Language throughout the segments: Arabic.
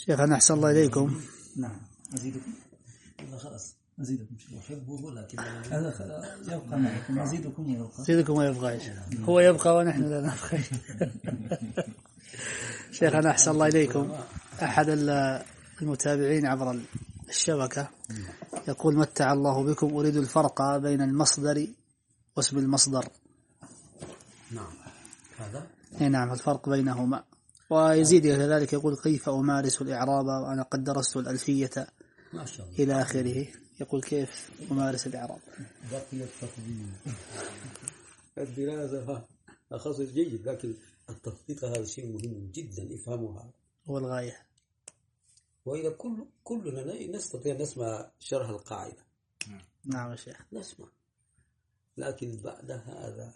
شيخنا أحسن الله إليكم. نعم أزيدكم. خلاص أزيدكم. أحبه ولكن هذا يبقى معكم. أزيدكم ويبقى. أزيدكم ويبقى. هو يبقى ونحن لا نبقى. شيخنا أحسن الله إليكم. أحد المتابعين عبر الشبكة يقول: متع الله بكم، أريد الفرق بين المصدر واسم المصدر. نعم هذا. نعم الفرق بينهما. ويزيد كذلك يقول: كيف أمارس الإعراب وأنا قد درست الألفية ما شاء الله إلى آخره. يقول: كيف أمارس الإعراب؟ بقي التفضيل. الدراسة أخص جيد، لكن التفضيل هذا شيء مهم جدا، افهموها. هو الغاية. وإذا كلنا نستطيع نسمع شرح القاعدة. نعم يا شيخ نسمع، لكن بعد هذا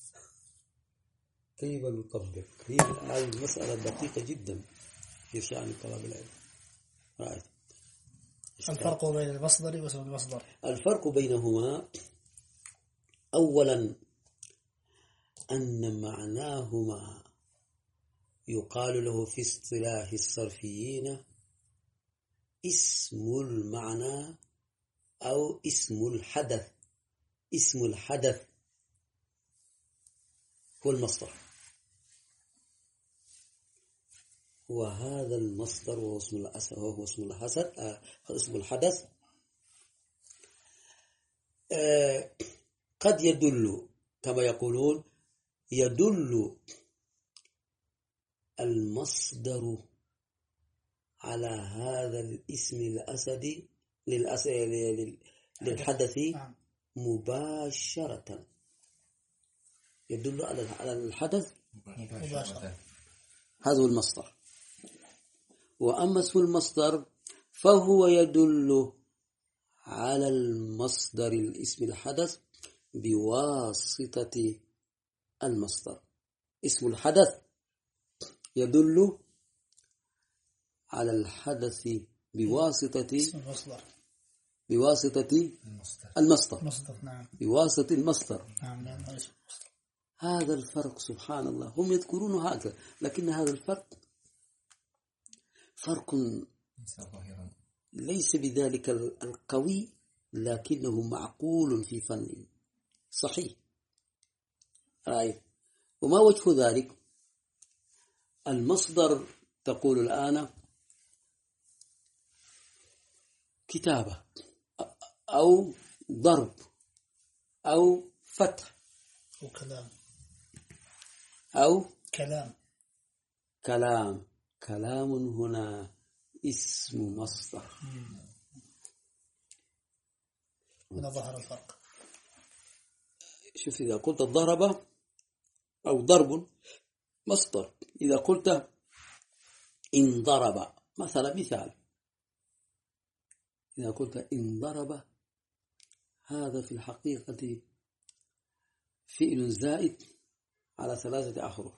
كيف نطبق؟ هذه المسألة دقيقة جدا في شأن طلب العلم. رأيت الفرق بين المصدر واسم المصدر. الفرق بينهما أولا أن معناهما يقال له في اصطلاح الصرفيين اسم المعنى أو اسم الحدث. اسم الحدث هو المصدر، وهذا المصدر وهو اسم الحدث قد يدل كما يقولون يدل المصدر على هذا الاسم الأسدي للحدث مباشرة، يدل على الحدث مباشرة. هذا هو المصدر. وأما اسم المصدر فهو يدل على المصدر الاسم الحدث بواسطة المصدر. اسم الحدث يدل على الحدث بواسطة المصدر. نعم. بواسطة المصدر. نعم. هذا الفرق سبحان الله، هم يذكرون هكذا، لكن هذا الفرق فرق ليس بذلك القوي، لكنه معقول في فن صحيح. رأيت. وما وجه ذلك؟ المصدر تقول الآن كتابة أو ضرب أو فتح أو كلام هنا اسم مصدر. هنا ظهر الفرق. شوف، إذا قلت ضرب أو ضرب مصدر، إذا قلت إن ضرب مثال، إذا قلت إن ضرب، هذا في الحقيقة فعل زائد على 3 أحرف،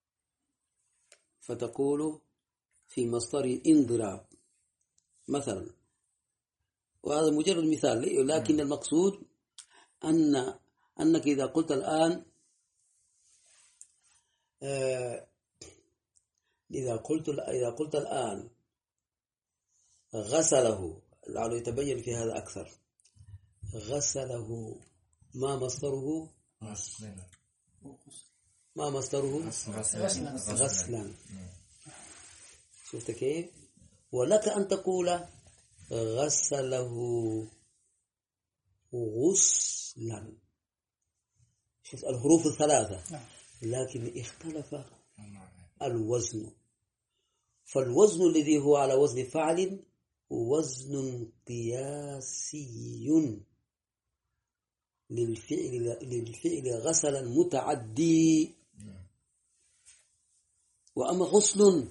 فتقول في مصدر انضراب مثلا، وهذا مجرد مثال، لكن المقصود أنك إذا قلت الآن إذا قلت الآن غسله، لعله يتبين في هذا أكثر. غسله ما مصدره؟ غسلا. شفت كيف؟ ولك أن تقول غسله غسلا. شوف الحروف 3، لكن اختلف الوزن. فالوزن الذي هو على وزن فعل وزن قياسي للفعل غسلا متعدي. وأما غسل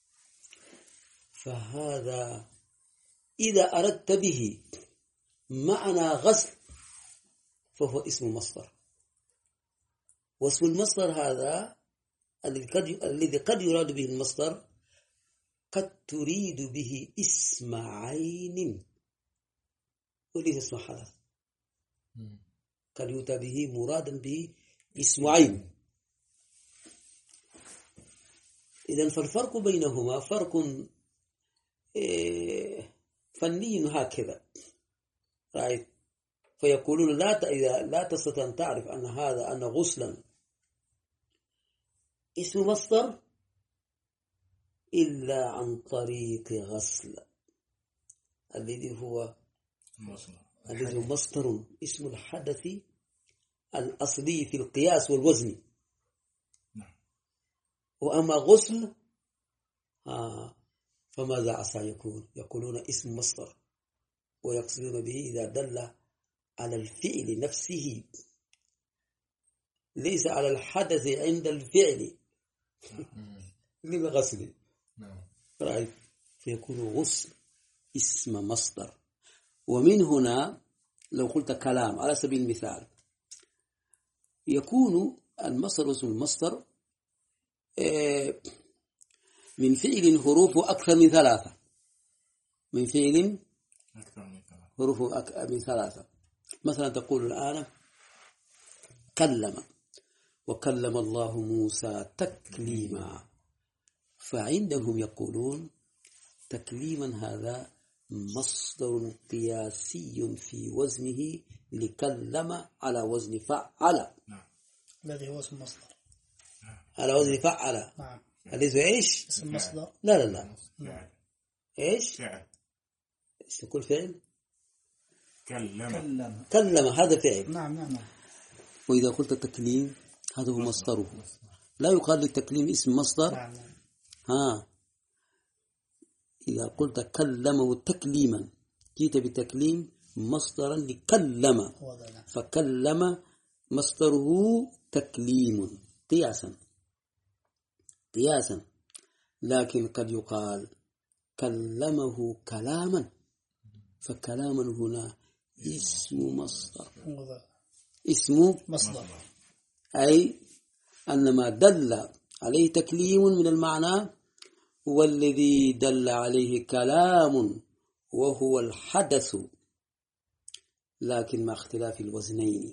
فهذا إذا أردت به معنى غسل فهو اسم مصدر. واسم المصدر هذا الذي قد يراد به المصدر قد تريد به اسم عين وليس اسم حدث. قد يؤتى به مرادا به اسم عين. إذن فالفرق بينهما فرق فني هكذا رأيت، فيقولون إذا لا تستطيع أن تعرف أن غسلا اسم مصدر إلا عن طريق غسل الذي هو مصدر اسم الحدث الأصلي في القياس والوزن. وأما غسل فماذا عسى يقولون اسم مصدر، ويقصدون به إذا دل على الفعل نفسه ليس على الحدث عند الفعل للغسل. رأيت، فيكون غسل اسم مصدر. ومن هنا لو قلت كلام على سبيل المثال يكون المصدر واسم المصدر من فعل حروفه أكثر من 3، من فعل حروفه أكثر من 3. مثلا تقول الآن كلم، وكلم الله موسى تكليما، فعندهم يقولون تكليما هذا مصدر قياسي في وزنه لكلم على وزن فعل، الذي هو اسم مصدر على وزن فعل. نعم. الذي ايش؟ اسم مصدر. لا ايش؟ فعل. تقول فعل. كلم هذا فعل. نعم. وإذا قلت تكليم هذا هو مصدره، لا يقال للتكليم اسم مصدر. نعم. إذا قلت كلمه تكليما جيت بتكليم مصدرا لكلم، فكلم مصدره تكليم قياسا. لكن قد يقال كلمه كلاما، فكلاما هنا اسم مصدر، أي أن ما دل عليه تكليم من المعنى هو الذي دل عليه كلام وهو الحدث، لكن مع اختلاف الوزنين،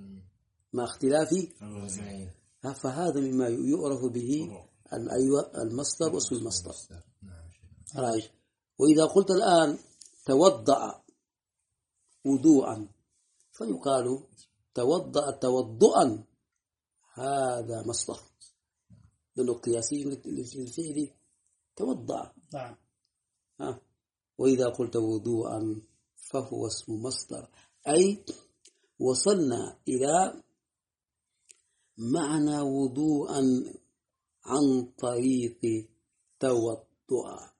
فهذا مما يعرف به المصدر واسم المصدر. رأيت. وإذا قلت الآن توضأ وضوءا فيقال توضأ توضؤا، هذا مصدر لأنه قياسي للفعل توضأ. نعم. وإذا قلت وضوءا فهو اسم مصدر، أي وصلنا إلى معنى وضوءا عن طريق توضؤ.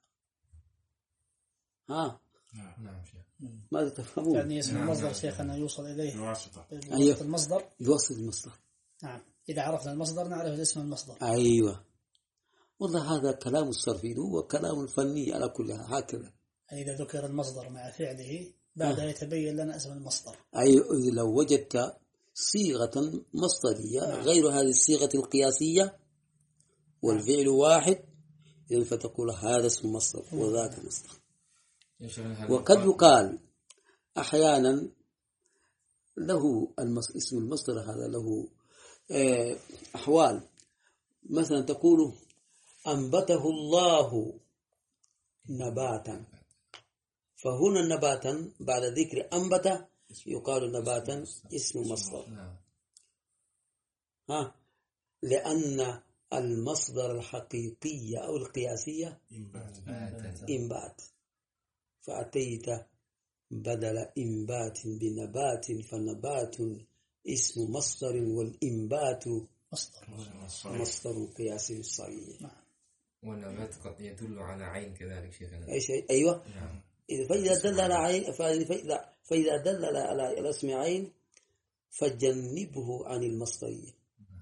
ماذا تفهمون؟ يعني اسم المصدر شيخنا يوصل إليه بواسطة المصدر. بواسطة المصدر. نعم. إذا عرفنا المصدر نعرف اسم المصدر. أيوة. والله هذا كلام الصرفي وكلام الفني على كل هكذا. إذا ذكر المصدر مع فعله بعدها يتبين لنا اسم المصدر. أي لو وجدت صيغة مصدرية غير هذه الصيغة القياسية والفعل واحد، إذن فتقول هذا اسم مصدر وذاك مصدر. وقد يقال أحيانا له اسم المصدر هذا له أحوال. مثلا تقول أنبته الله نباتا، فهنا نباتا بعد ذكر أنبت يقال نباتا اسم مصدر. لأن المصدر الحقيقي أو القياسية إنبات، فأتيت بدل إنبات بنبات، فنبات اسم مصدر والإنبات مصدر قياسي صحيح. والنبات قد يدل على عين كذلك شيخنا. أيوة. فإذا دل على عين، فإذا دل على اسم عين فجنبه عن المصدرية.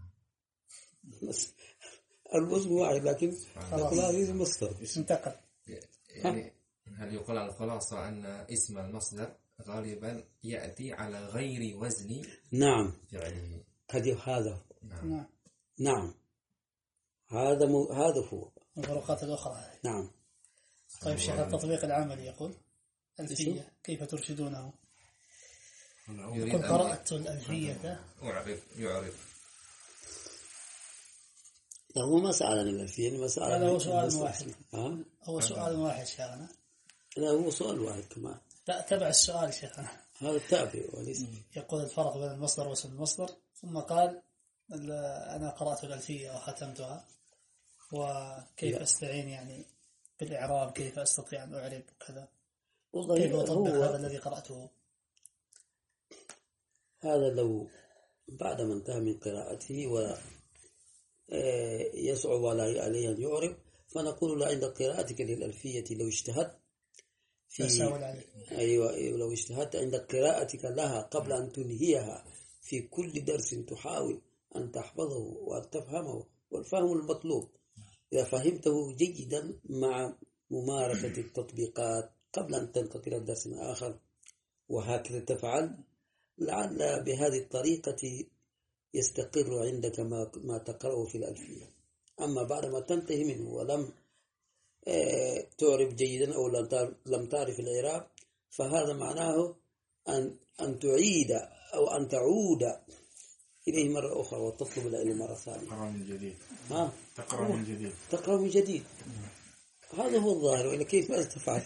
الوزن واحد لكن لا المصدر انتقل. يعني هل يقول على الخلاصة أن اسم المصدر غالبا يأتي على غير وزن فعله؟ هذا نعم هذا هو الفروقات الأخرى. نعم. طيب شيخ التطبيق العملي يقول ألفية كيف ترشدونه؟ يقول قرأت الألفية. يعرف. هو ما سألني الألفية، ما سألني. هو سؤال واحد. هو سؤال واحد شيخنا. لا هو سؤال واحد كمان. لا تبع السؤال شيخنا. هذا التابع وليس. يقول الفرق بين المصدر واسم المصدر، ثم قال أنا قرأت الألفية وختمتها، وكيف أستعين يعني بالإعراب، كيف أستطيع أن أعرب وكذا، كيف أطبق هذا الذي قرأته. هذا لو بعد ما انتهى من قراءته ويصعب عليه أن يعرب، فنقول له عند قراءتك للألفية لو اجتهدت أيوة لو اجتهدت عند قراءتك لها قبل أن تنهيها في كل درس تحاول أن تحفظه وأن تفهمه، والفهم المطلوب إذا فهمته جيدا مع ممارسة التطبيقات قبل أن تنتقل الدرس آخر، وهكذا تفعل، لعل بهذه الطريقة يستقر عندك ما تقرأه في الألفية. أما بعد ما تنتهي منه ولم تعرف جيدا أو لم تعرف الإعراب، فهذا معناه أن تعيد أو أن تعود إليه مرة أخرى وتطلب العلم مرة ثانية. تقرأ من جديد. هذا هو الظاهر، وإلا كيف ماذا تفعل؟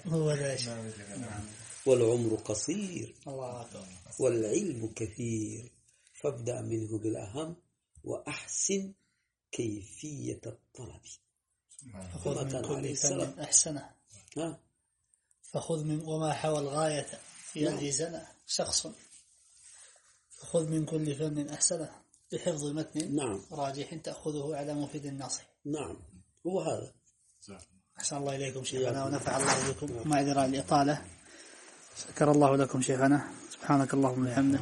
والعمر قصير والعلم كثير، فابدأ منه بالأهم وأحسن كيفية الطلب. فخذ من كل فن أحسنه. فخذ من وما حوى الغاية في الجزنة شخص، فخذ من كل فن أحسنه بحفظ متن راجح تأخذه على مفيد الناصح. نعم هو هذا. أحسن الله إليكم شيخنا ونفع الله بكم، معذرة الإطالة. شكر الله لكم شيخنا، سبحانك اللهم وبحمدك.